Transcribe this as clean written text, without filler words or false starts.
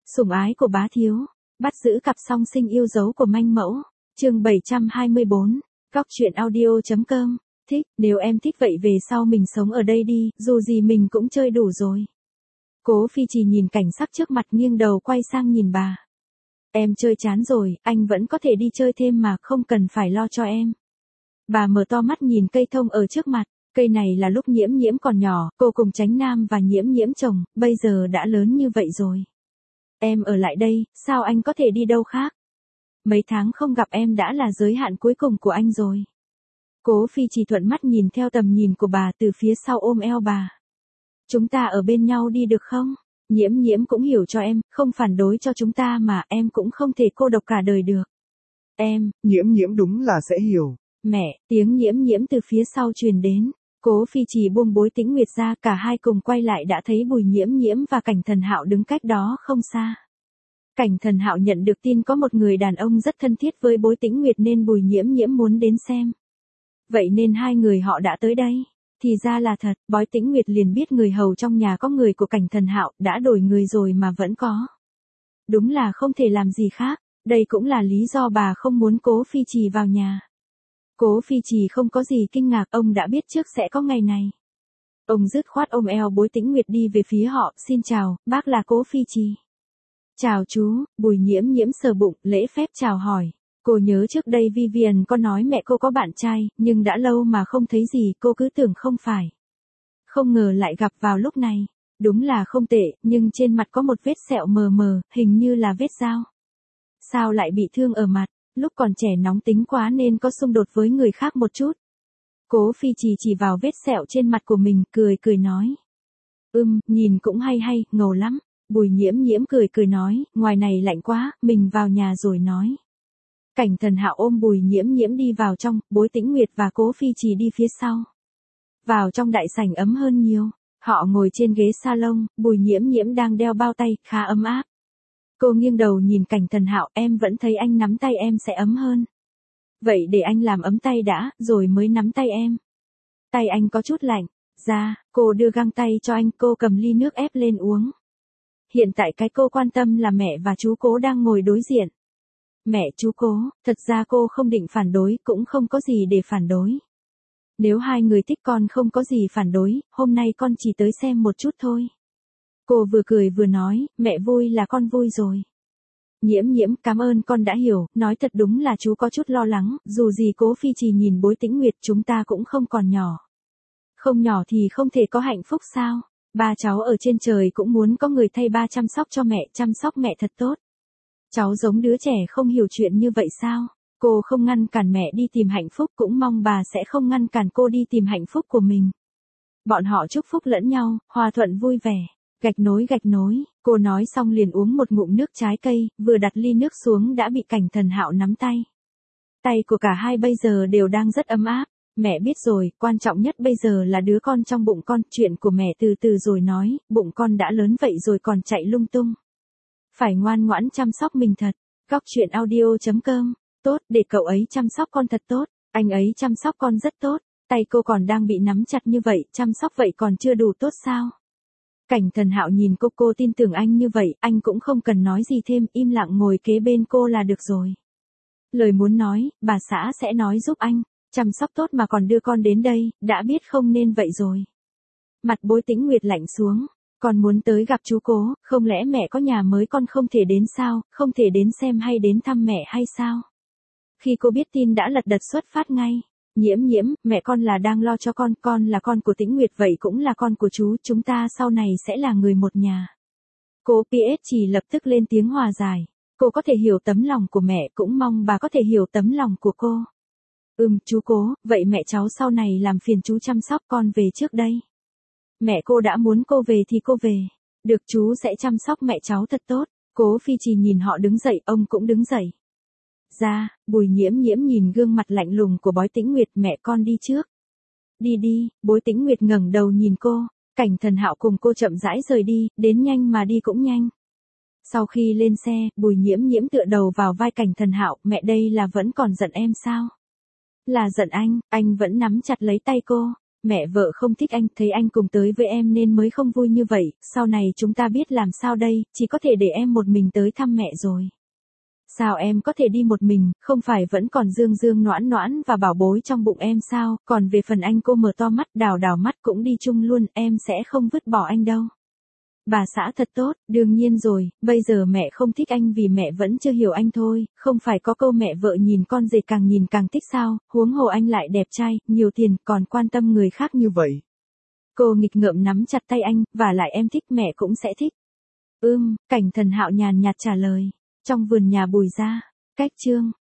Sủng ái của bá thiếu, bắt giữ cặp song sinh yêu dấu của manh mẫu. Chương 724, Cóc truyện audio.com. Thích, nếu em thích vậy về sau mình sống ở đây đi, dù gì mình cũng chơi đủ rồi. Cố Phi Trì nhìn cảnh sắc trước mặt nghiêng đầu quay sang nhìn bà. Em chơi chán rồi, anh vẫn có thể đi chơi thêm mà, không cần phải lo cho em. Bà mở to mắt nhìn cây thông ở trước mặt. Cây này là lúc Nhiễm Nhiễm còn nhỏ, cô cùng Chánh Nam và Nhiễm Nhiễm trồng, bây giờ đã lớn như vậy rồi. Em ở lại đây, sao anh có thể đi đâu khác? Mấy tháng không gặp em đã là giới hạn cuối cùng của anh rồi. Cố Phi Trì thuận mắt nhìn theo tầm nhìn của bà từ phía sau ôm eo bà. Chúng ta ở bên nhau đi được không? Nhiễm Nhiễm cũng hiểu cho em, không phản đối cho chúng ta mà, em cũng không thể cô độc cả đời được. Em, Nhiễm Nhiễm đúng là sẽ hiểu. Mẹ, tiếng Nhiễm Nhiễm từ phía sau truyền đến. Cố Phi Trì buông Bối Tĩnh Nguyệt ra, cả hai cùng quay lại đã thấy Bùi Nhiễm Nhiễm và Cảnh Thần Hạo đứng cách đó không xa. Cảnh Thần Hạo nhận được tin có một người đàn ông rất thân thiết với Bối Tĩnh Nguyệt nên Bùi Nhiễm Nhiễm muốn đến xem. Vậy nên hai người họ đã tới đây. Thì ra là thật, Bối Tĩnh Nguyệt liền biết người hầu trong nhà có người của Cảnh Thần Hạo, đã đổi người rồi mà vẫn có. Đúng là không thể làm gì khác, đây cũng là lý do bà không muốn Cố Phi Trì vào nhà. Cố Phi Trì không có gì kinh ngạc, ông đã biết trước sẽ có ngày này. Ông dứt khoát ôm eo Bối Tĩnh Nguyệt đi về phía họ, xin chào, bác là Cố Phi Trì. Chào chú, Bùi Nhiễm Nhiễm sờ bụng, lễ phép chào hỏi. Cô nhớ trước đây Vivian có nói mẹ cô có bạn trai, nhưng đã lâu mà không thấy gì, cô cứ tưởng không phải. Không ngờ lại gặp vào lúc này. Đúng là không tệ, nhưng trên mặt có một vết sẹo mờ mờ, hình như là vết dao. Sao lại bị thương ở mặt? Lúc còn trẻ nóng tính quá nên có xung đột với người khác một chút. Cố Phi Trì chỉ vào vết sẹo trên mặt của mình, cười nói. Nhìn cũng hay, ngầu lắm. Bùi Nhiễm Nhiễm cười nói, ngoài này lạnh quá, mình vào nhà rồi nói. Cảnh Thần Hạo ôm Bùi Nhiễm Nhiễm đi vào trong, Bối Tĩnh Nguyệt và Cố Phi Trì đi phía sau. Vào trong đại sảnh ấm hơn nhiều, họ ngồi trên ghế salon, Bùi Nhiễm Nhiễm đang đeo bao tay, khá ấm áp. Cô nghiêng đầu nhìn Cảnh Thần Hạo, em vẫn thấy anh nắm tay em sẽ ấm hơn. Vậy để anh làm ấm tay đã, rồi mới nắm tay em. Tay anh có chút lạnh. Ra, cô đưa găng tay cho anh, cô cầm ly nước ép lên uống. Hiện tại cái cô quan tâm là mẹ và chú Cố đang ngồi đối diện. Mẹ chú Cố, thật ra cô không định phản đối, cũng không có gì để phản đối. Nếu hai người thích con không có gì phản đối, hôm nay con chỉ tới xem một chút thôi. Cô vừa cười vừa nói, mẹ vui là con vui rồi. Nhiễm Nhiễm, cảm ơn con đã hiểu, nói thật đúng là chú có chút lo lắng, dù gì Cố Phi Trì nhìn Bối Tĩnh Nguyệt chúng ta cũng không còn nhỏ. Không nhỏ thì không thể có hạnh phúc sao? Ba cháu ở trên trời cũng muốn có người thay ba chăm sóc cho mẹ, chăm sóc mẹ thật tốt. Cháu giống đứa trẻ không hiểu chuyện như vậy sao? Cô không ngăn cản mẹ đi tìm hạnh phúc, cũng mong bà sẽ không ngăn cản cô đi tìm hạnh phúc của mình. Bọn họ chúc phúc lẫn nhau, hòa thuận vui vẻ. Gạch nối, cô nói xong liền uống một ngụm nước trái cây, vừa đặt ly nước xuống đã bị Cảnh Thần Hạo nắm tay. Tay của cả hai bây giờ đều đang rất ấm áp. Mẹ biết rồi, quan trọng nhất bây giờ là đứa con trong bụng con, chuyện của mẹ từ từ rồi nói, bụng con đã lớn vậy rồi còn chạy lung tung. Phải ngoan ngoãn chăm sóc mình thật. Cóc truyện audio.com. Tốt, để cậu ấy chăm sóc con thật tốt, anh ấy chăm sóc con rất tốt. Tay cô còn đang bị nắm chặt như vậy, chăm sóc vậy còn chưa đủ tốt sao? Cảnh Thần Hạo nhìn cô tin tưởng anh như vậy, anh cũng không cần nói gì thêm, im lặng ngồi kế bên cô là được rồi. Lời muốn nói, bà xã sẽ nói giúp anh, chăm sóc tốt mà còn đưa con đến đây, đã biết không nên vậy rồi. Mặt Bối Tĩnh Nguyệt lạnh xuống, con muốn tới gặp chú Cố, không lẽ mẹ có nhà mới con không thể đến sao, không thể đến xem hay đến thăm mẹ hay sao? Khi cô biết tin đã lật đật xuất phát ngay. Nhiễm Nhiễm, mẹ con là đang lo cho con là con của Tĩnh Nguyệt vậy cũng là con của chú, chúng ta sau này sẽ là người một nhà. Cô PS chỉ lập tức lên tiếng hòa giải. Cô có thể hiểu tấm lòng của mẹ, cũng mong bà có thể hiểu tấm lòng của cô. Chú Cố, vậy mẹ cháu sau này làm phiền chú chăm sóc con về trước đây. Mẹ cô đã muốn cô về thì cô về. Được, chú sẽ chăm sóc mẹ cháu thật tốt. Cố Phi Trì nhìn họ đứng dậy, ông cũng đứng dậy. Ra, Bùi Nhiễm Nhiễm nhìn gương mặt lạnh lùng của Bối Tĩnh Nguyệt, mẹ con đi trước. Đi, Bối Tĩnh Nguyệt ngẩng đầu nhìn cô, Cảnh Thần Hạo cùng cô chậm rãi rời đi, đến nhanh mà đi cũng nhanh. Sau khi lên xe, Bùi Nhiễm Nhiễm tựa đầu vào vai Cảnh Thần Hạo, mẹ đây là vẫn còn giận em sao? Là giận anh vẫn nắm chặt lấy tay cô. Mẹ vợ không thích anh, thấy anh cùng tới với em nên mới không vui như vậy, sau này chúng ta biết làm sao đây, chỉ có thể để em một mình tới thăm mẹ rồi. Sao em có thể đi một mình, không phải vẫn còn Dương Dương Noãn Noãn và bảo bối trong bụng em sao, còn về phần anh, cô mở to mắt, đào đào mắt, cũng đi chung luôn, em sẽ không vứt bỏ anh đâu. Bà xã thật tốt, đương nhiên rồi, bây giờ mẹ không thích anh vì mẹ vẫn chưa hiểu anh thôi, không phải có câu mẹ vợ nhìn con rể càng nhìn càng thích sao, huống hồ anh lại đẹp trai, nhiều tiền, còn quan tâm người khác Như vậy. Cô nghịch ngợm nắm chặt tay anh, và lại em thích mẹ cũng sẽ thích. Cảnh Thần Hạo nhàn nhạt trả lời. Trong vườn nhà Bùi gia, cách chương